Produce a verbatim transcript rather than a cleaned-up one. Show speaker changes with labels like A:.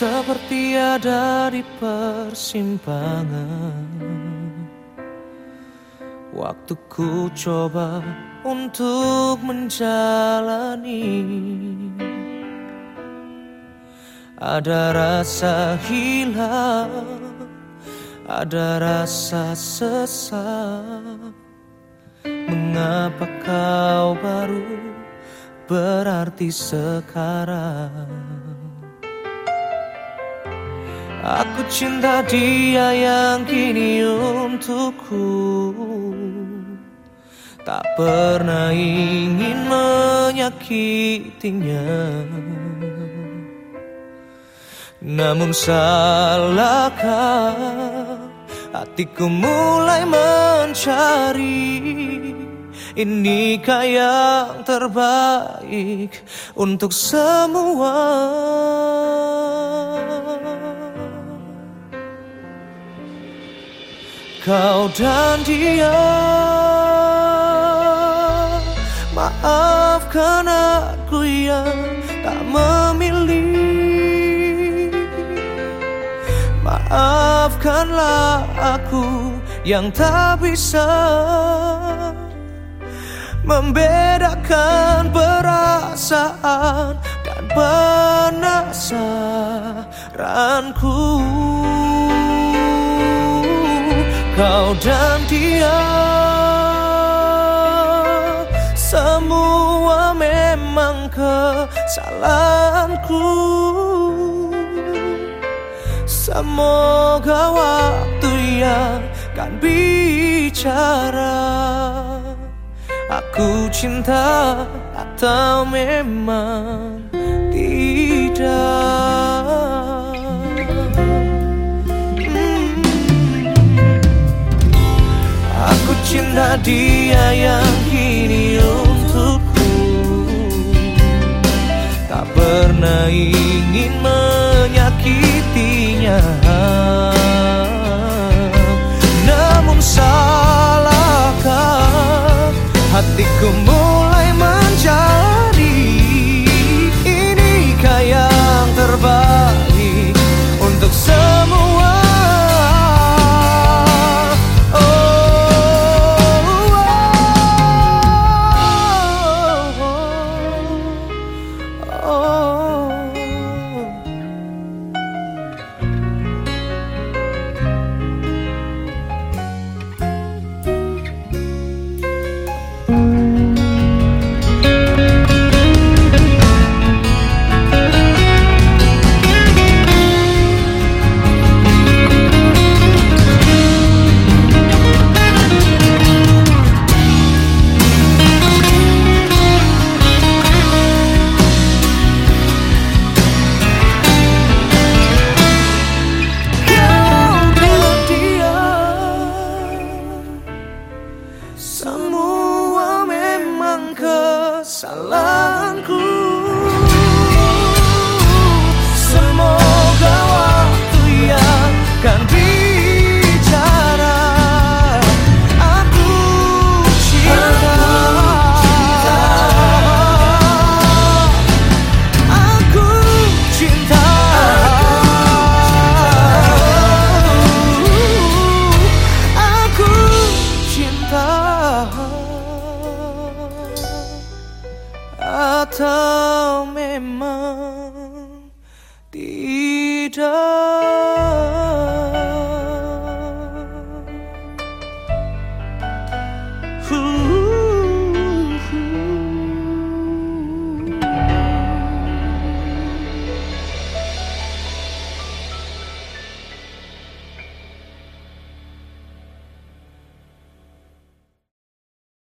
A: seperti ada di persimpangan. Waktuku coba untuk menjalani. Ada rasa hilang, ada rasa sesak. Mengapa kau baru berarti sekarang? Aku cinta dia yang kini untukku, tak pernah ingin menyakitinya. Namun salahkah hatiku mulai mencari, inikah yang terbaik untuk semua? Kau dan dia, maafkan aku yang tak memilih. Maafkanlah aku yang tak bisa membedakan perasaan dan penasaranku. Kau dan dia, semua memang kesalahanku. Semoga waktu yang kan bicara, aku cinta atau memang tidak. Aku cinta dia yang kini untukku, tak pernah ingin menyakitinya. Namun salahkah hatiku mulai mencari, inikah yang terbaik untuk semua? Semua memang kesalahanku. Semoga waktu yang kan bicara, aku cinta, aku cinta, aku cinta. Atau memang tidak?